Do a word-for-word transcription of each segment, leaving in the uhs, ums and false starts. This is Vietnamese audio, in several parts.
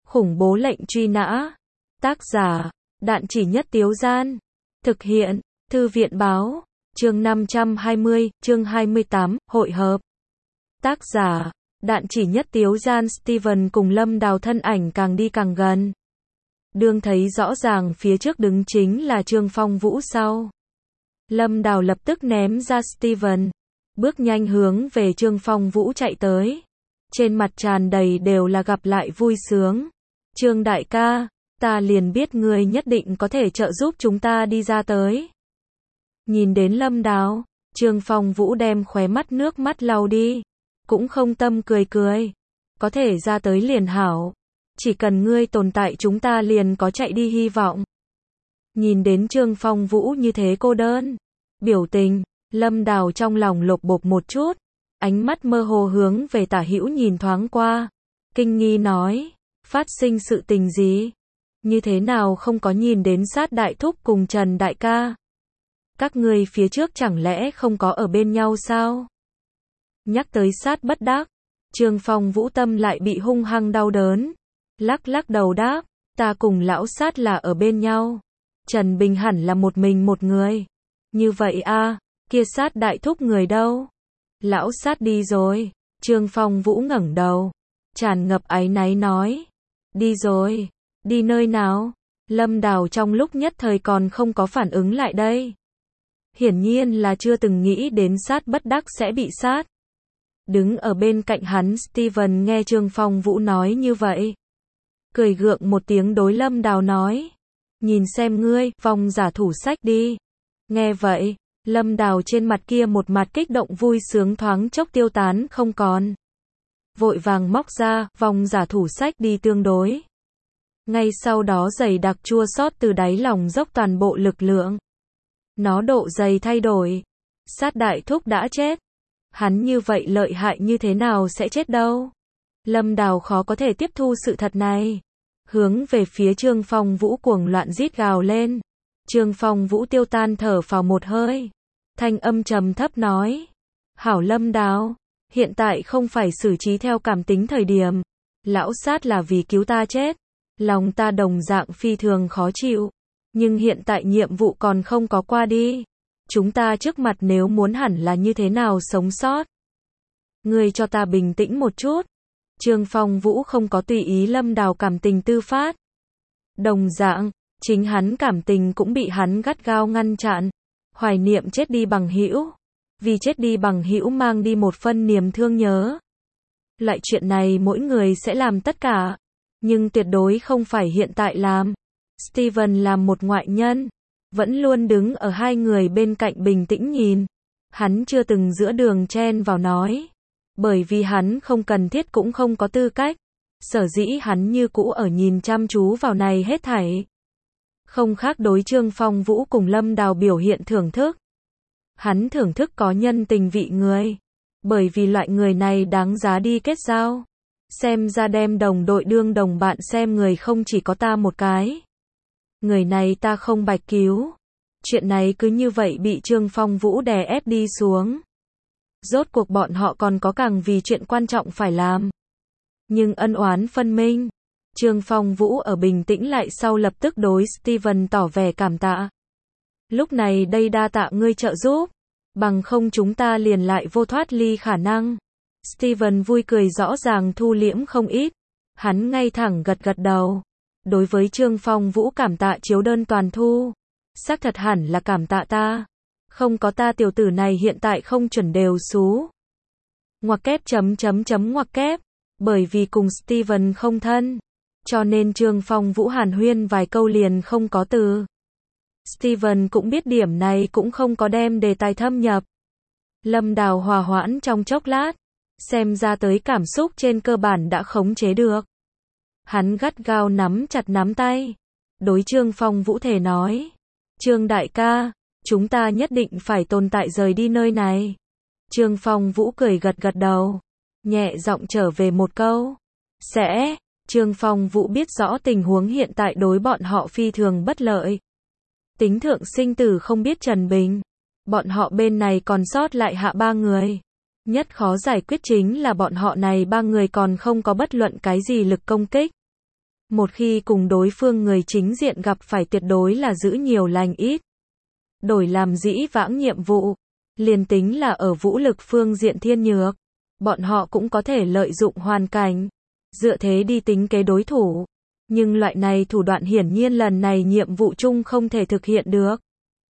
Khủng bố lệnh truy nã. Tác giả, Đạn Chỉ Nhất Tiếu Gian. Thực hiện, Thư viện báo. Chương năm trăm hai mươi, chương hai mươi tám, hội hợp. Tác giả, Đạn Chỉ Nhất Tiếu Gian. Steven cùng Lâm Đào thân ảnh càng đi càng gần. Đương thấy rõ ràng phía trước đứng chính là Trương Phong Vũ sau. Lâm Đào lập tức ném ra Steven, bước nhanh hướng về Trương Phong Vũ chạy tới. Trên mặt tràn đầy đều là gặp lại vui sướng. Trương đại ca, ta liền biết ngươi nhất định có thể trợ giúp chúng ta đi ra tới. Nhìn đến Lâm Đào, Trương Phong Vũ đem khóe mắt nước mắt lau đi, cũng không tâm cười cười. Có thể ra tới liền hảo, chỉ cần ngươi tồn tại chúng ta liền có chạy đi hy vọng. Nhìn đến Trương Phong Vũ như thế cô đơn, biểu tình, Lâm Đào trong lòng lột bột một chút, ánh mắt mơ hồ hướng về Tả Hữu nhìn thoáng qua, kinh nghi nói, phát sinh sự tình gì? Như thế nào không có nhìn đến Sát đại thúc cùng Trần đại ca? Các ngươi phía trước chẳng lẽ không có ở bên nhau sao? Nhắc tới Sát bất đắc, Trương Phong Vũ tâm lại bị hung hăng đau đớn, lắc lắc đầu đáp, ta cùng lão Sát là ở bên nhau. Trần Bình hẳn là một mình một người. Như vậy a, kia Sát đại thúc người đâu? Lão Sát đi rồi. Trương Phong Vũ ngẩng đầu, tràn ngập áy náy nói, đi rồi, đi nơi nào? Lâm Đào trong lúc nhất thời còn không có phản ứng lại đây. Hiển nhiên là chưa từng nghĩ đến Sát bất đắc sẽ bị sát. Đứng ở bên cạnh hắn Steven nghe Trương Phong Vũ nói như vậy, cười gượng một tiếng đối Lâm Đào nói, nhìn xem ngươi, vong giả thủ sách đi. Nghe vậy, Lâm Đào trên mặt kia một mặt kích động vui sướng thoáng chốc tiêu tán không còn. Vội vàng móc ra, vong giả thủ sách đi tương đối. Ngay sau đó dày đặc chua xót từ đáy lòng dốc toàn bộ lực lượng. Nó độ dày thay đổi. Sát đại thúc đã chết. Hắn như vậy lợi hại như thế nào sẽ chết đâu? Lâm Đào khó có thể tiếp thu sự thật này. Hướng về phía Trương Phong Vũ cuồng loạn rít gào lên. Trương Phong Vũ tiêu tan thở phào một hơi. Thanh âm trầm thấp nói. Hảo Lâm Đào, hiện tại không phải xử trí theo cảm tính thời điểm. Lão Sát là vì cứu ta chết. Lòng ta đồng dạng phi thường khó chịu. Nhưng hiện tại nhiệm vụ còn không có qua đi. Chúng ta trước mặt nếu muốn hẳn là như thế nào sống sót. Ngươi cho ta bình tĩnh một chút. Trương Phong Vũ không có tùy ý Lâm Đào cảm tình tư phát. Đồng dạng, chính hắn cảm tình cũng bị hắn gắt gao ngăn chặn. Hoài niệm chết đi bằng hữu. Vì chết đi bằng hữu mang đi một phân niềm thương nhớ. Loại chuyện này mỗi người sẽ làm tất cả. Nhưng tuyệt đối không phải hiện tại làm. Steven làm một ngoại nhân. Vẫn luôn đứng ở hai người bên cạnh bình tĩnh nhìn. Hắn chưa từng giữa đường chen vào nói. Bởi vì hắn không cần thiết cũng không có tư cách. Sở dĩ hắn như cũ ở nhìn chăm chú vào này hết thảy. Không khác đối Trương Phong Vũ cùng Lâm Đào biểu hiện thưởng thức. Hắn thưởng thức có nhân tình vị người. Bởi vì loại người này đáng giá đi kết giao. Xem ra đem đồng đội đương đồng bạn xem người không chỉ có ta một cái. Người này ta không bạch cứu. Chuyện này cứ như vậy bị Trương Phong Vũ đè ép đi xuống. Rốt cuộc bọn họ còn có càng vì chuyện quan trọng phải làm. Nhưng ân oán phân minh. Trương Phong Vũ ở bình tĩnh lại sau lập tức đối Steven tỏ vẻ cảm tạ. Lúc này đây đa tạ ngươi trợ giúp. Bằng không chúng ta liền lại vô thoát ly khả năng. Steven vui cười rõ ràng thu liễm không ít. Hắn ngay thẳng gật gật đầu. Đối với Trương Phong Vũ cảm tạ chiếu đơn toàn thu. Xác thật hẳn là cảm tạ ta. Không có ta tiểu tử này hiện tại không chuẩn đều xú. Ngoặc kép chấm chấm chấm ngoặc kép. Bởi vì cùng Steven không thân. Cho nên Trương Phong Vũ hàn huyên vài câu liền không có từ. Steven cũng biết điểm này cũng không có đem đề tài thâm nhập. Lâm Đào hòa hoãn trong chốc lát. Xem ra tới cảm xúc trên cơ bản đã khống chế được. Hắn gắt gao nắm chặt nắm tay. Đối Trương Phong Vũ thề nói. Trương đại ca, chúng ta nhất định phải tồn tại rời đi nơi này. Trương Phong Vũ cười gật gật đầu. Nhẹ giọng trở về một câu. Sẽ, Trương Phong Vũ biết rõ tình huống hiện tại đối bọn họ phi thường bất lợi. Tính thượng sinh tử không biết Trần Bình. Bọn họ bên này còn sót lại hạ ba người. Nhất khó giải quyết chính là bọn họ này ba người còn không có bất luận cái gì lực công kích. Một khi cùng đối phương người chính diện gặp phải tuyệt đối là giữ nhiều lành ít. Đổi làm dĩ vãng nhiệm vụ, liền tính là ở vũ lực phương diện thiên nhược, bọn họ cũng có thể lợi dụng hoàn cảnh, dựa thế đi tính kế đối thủ. Nhưng loại này thủ đoạn hiển nhiên lần này nhiệm vụ chung không thể thực hiện được.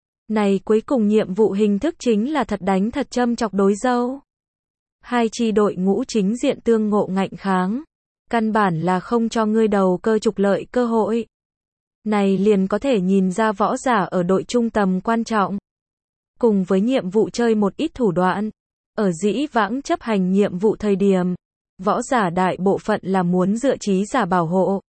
Này cuối cùng nhiệm vụ hình thức chính là thật đánh thật châm chọc đối dâu. Hai chi đội ngũ chính diện tương ngộ ngạnh kháng. Căn bản là không cho ngươi đầu cơ trục lợi cơ hội. Này liền có thể nhìn ra võ giả ở đội trung tầm quan trọng. Cùng với nhiệm vụ chơi một ít thủ đoạn. Ở dĩ vãng chấp hành nhiệm vụ thời điểm, võ giả đại bộ phận là muốn dựa trí giả bảo hộ.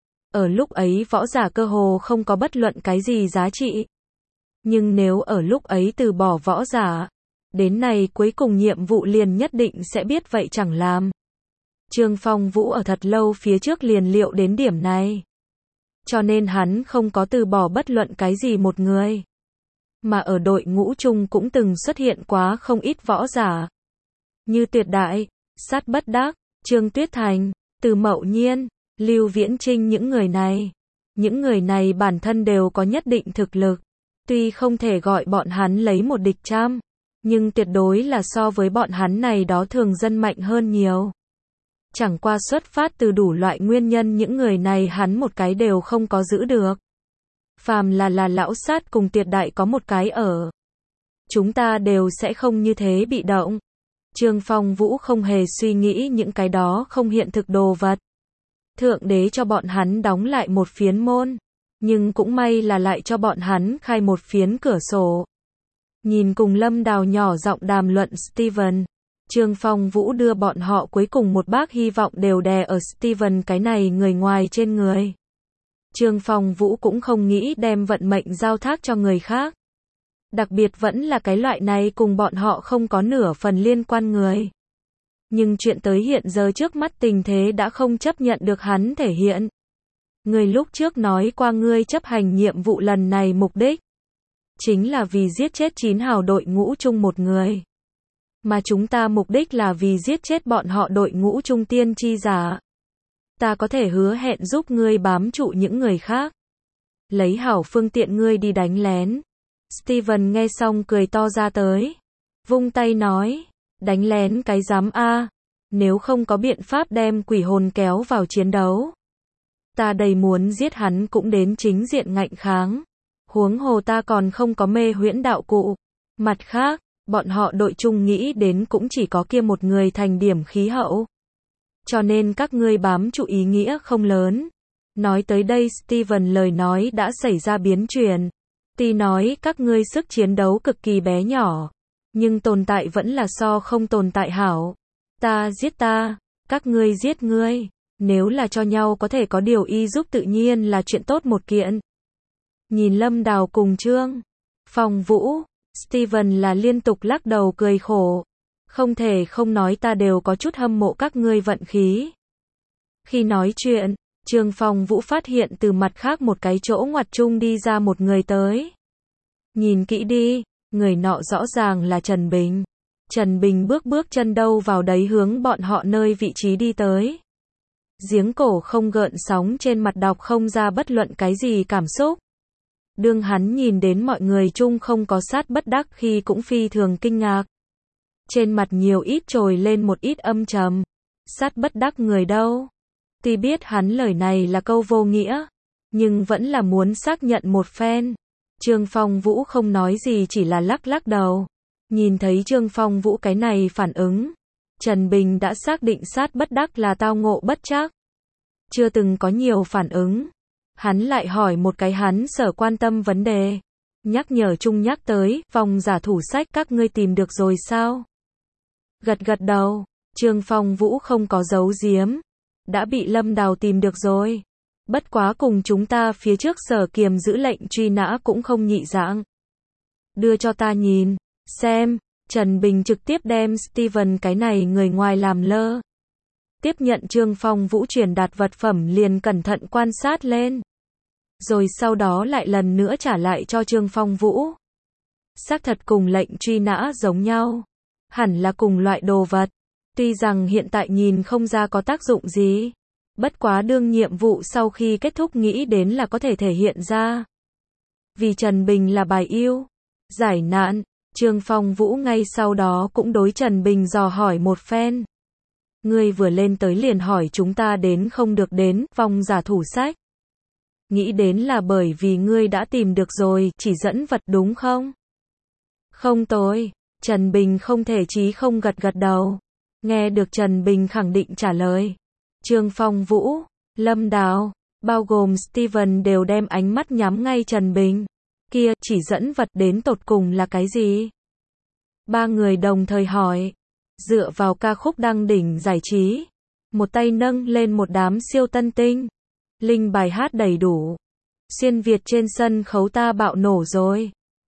Ở lúc ấy võ giả cơ hồ không có bất luận cái gì giá trị. Nhưng nếu ở lúc ấy từ bỏ võ giả, đến này cuối cùng nhiệm vụ liền nhất định sẽ biết vậy chẳng làm. Trương Phong Vũ ở thật lâu phía trước liền liệu đến điểm này. Cho nên hắn không có từ bỏ bất luận cái gì một người. Mà ở đội ngũ chung cũng từng xuất hiện quá không ít võ giả. Như Tuyệt Đại, Sát Bất Đắc, Trương Tuyết Thành, Từ Mậu Nhiên, Lưu Viễn Trinh những người này. Những người này bản thân đều có nhất định thực lực. Tuy không thể gọi bọn hắn lấy một địch trăm, nhưng tuyệt đối là so với bọn hắn này đó thường dân mạnh hơn nhiều. Chẳng qua xuất phát từ đủ loại nguyên nhân những người này hắn một cái đều không có giữ được. Phàm là là lão sát cùng Tuyệt Đại có một cái ở. Chúng ta đều sẽ không như thế bị động. Trương Phong Vũ không hề suy nghĩ những cái đó không hiện thực đồ vật. Thượng đế cho bọn hắn đóng lại một phiến môn. Nhưng cũng may là lại cho bọn hắn khai một phiến cửa sổ. Nhìn cùng Lâm Đào nhỏ giọng đàm luận Steven. Trương Phong Vũ đưa bọn họ cuối cùng một bác hy vọng đều đè ở Steven cái này người ngoài trên người. Trương Phong Vũ cũng không nghĩ đem vận mệnh giao thác cho người khác. Đặc biệt vẫn là cái loại này cùng bọn họ không có nửa phần liên quan người. Nhưng chuyện tới hiện giờ trước mắt tình thế đã không chấp nhận được hắn thể hiện. Người lúc trước nói qua ngươi chấp hành nhiệm vụ lần này mục đích. Chính là vì giết chết chín hào đội ngũ chung một người. Mà chúng ta mục đích là vì giết chết bọn họ đội ngũ trung tiên chi giả. Ta có thể hứa hẹn giúp ngươi bám trụ những người khác. Lấy hảo phương tiện ngươi đi đánh lén. Steven nghe xong cười to ra tới. Vung tay nói. Đánh lén cái dám a. Nếu không có biện pháp đem quỷ hồn kéo vào chiến đấu. Ta đầy muốn giết hắn cũng đến chính diện ngạnh kháng. Huống hồ ta còn không có mê huyễn đạo cụ. Mặt khác, bọn họ đội chung nghĩ đến cũng chỉ có kia một người thành điểm khí hậu. Cho nên các ngươi bám trụ ý nghĩa không lớn. Nói tới đây Steven lời nói đã xảy ra biến chuyển. Tuy nói các ngươi sức chiến đấu cực kỳ bé nhỏ. Nhưng tồn tại vẫn là so không tồn tại hảo. Ta giết ta, các ngươi giết ngươi. Nếu là cho nhau có thể có điều y giúp tự nhiên là chuyện tốt một kiện. Nhìn Lâm Đào cùng Trương Phong Vũ, Steven là liên tục lắc đầu cười khổ. Không thể không nói ta đều có chút hâm mộ các ngươi vận khí. Khi nói chuyện, Trương Phong Vũ phát hiện từ mặt khác một cái chỗ ngoặt chung đi ra một người tới. Nhìn kỹ đi, người nọ rõ ràng là Trần Bình. Trần Bình bước bước chân đâu vào đấy hướng bọn họ nơi vị trí đi tới. Giếng cổ không gợn sóng trên mặt đọc không ra bất luận cái gì cảm xúc. Đương hắn nhìn đến mọi người chung không có Sát Bất Đắc khi cũng phi thường kinh ngạc. Trên mặt nhiều ít trồi lên một ít âm trầm. Sát Bất Đắc người đâu? Tuy biết hắn lời này là câu vô nghĩa, nhưng vẫn là muốn xác nhận một phen. Trương Phong Vũ không nói gì chỉ là lắc lắc đầu. Nhìn thấy Trương Phong Vũ cái này phản ứng, Trần Bình đã xác định Sát Bất Đắc là tao ngộ bất trắc. Chưa từng có nhiều phản ứng. Hắn lại hỏi một cái hắn sở quan tâm vấn đề. Nhắc nhở chung nhắc tới, vòng giả thủ sách các ngươi tìm được rồi sao? Gật gật đầu, Trương Phong Vũ không có giấu giếm. Đã bị Lâm Đào tìm được rồi. Bất quá cùng chúng ta phía trước sở kiềm giữ lệnh truy nã cũng không nhị dạng. Đưa cho ta nhìn, xem. Trần Bình trực tiếp đem Steven cái này người ngoài làm lơ. Tiếp nhận Trương Phong Vũ truyền đạt vật phẩm liền cẩn thận quan sát lên. Rồi sau đó lại lần nữa trả lại cho Trương Phong Vũ. Xác thật cùng lệnh truy nã giống nhau. Hẳn là cùng loại đồ vật. Tuy rằng hiện tại nhìn không ra có tác dụng gì. Bất quá đương nhiệm vụ sau khi kết thúc nghĩ đến là có thể thể hiện ra. Vì Trần Bình là bài yêu, giải nạn, Trương Phong Vũ ngay sau đó cũng đối Trần Bình dò hỏi một phen. Ngươi vừa lên tới liền hỏi chúng ta đến không được đến, vong giả thủ sách. Nghĩ đến là bởi vì ngươi đã tìm được rồi, chỉ dẫn vật đúng không? Không tôi, Trần Bình không thể chí không gật gật đầu. Nghe được Trần Bình khẳng định trả lời. Trương Phong Vũ, Lâm Đào, bao gồm Steven đều đem ánh mắt nhắm ngay Trần Bình. Kia, chỉ dẫn vật đến tột cùng là cái gì? Ba người đồng thời hỏi. Dựa vào ca khúc đăng đỉnh giải trí. Một tay nâng lên một đám siêu tân tinh. Linh bài hát đầy đủ. Xuyên Việt trên sân khấu ta bạo nổ rồi.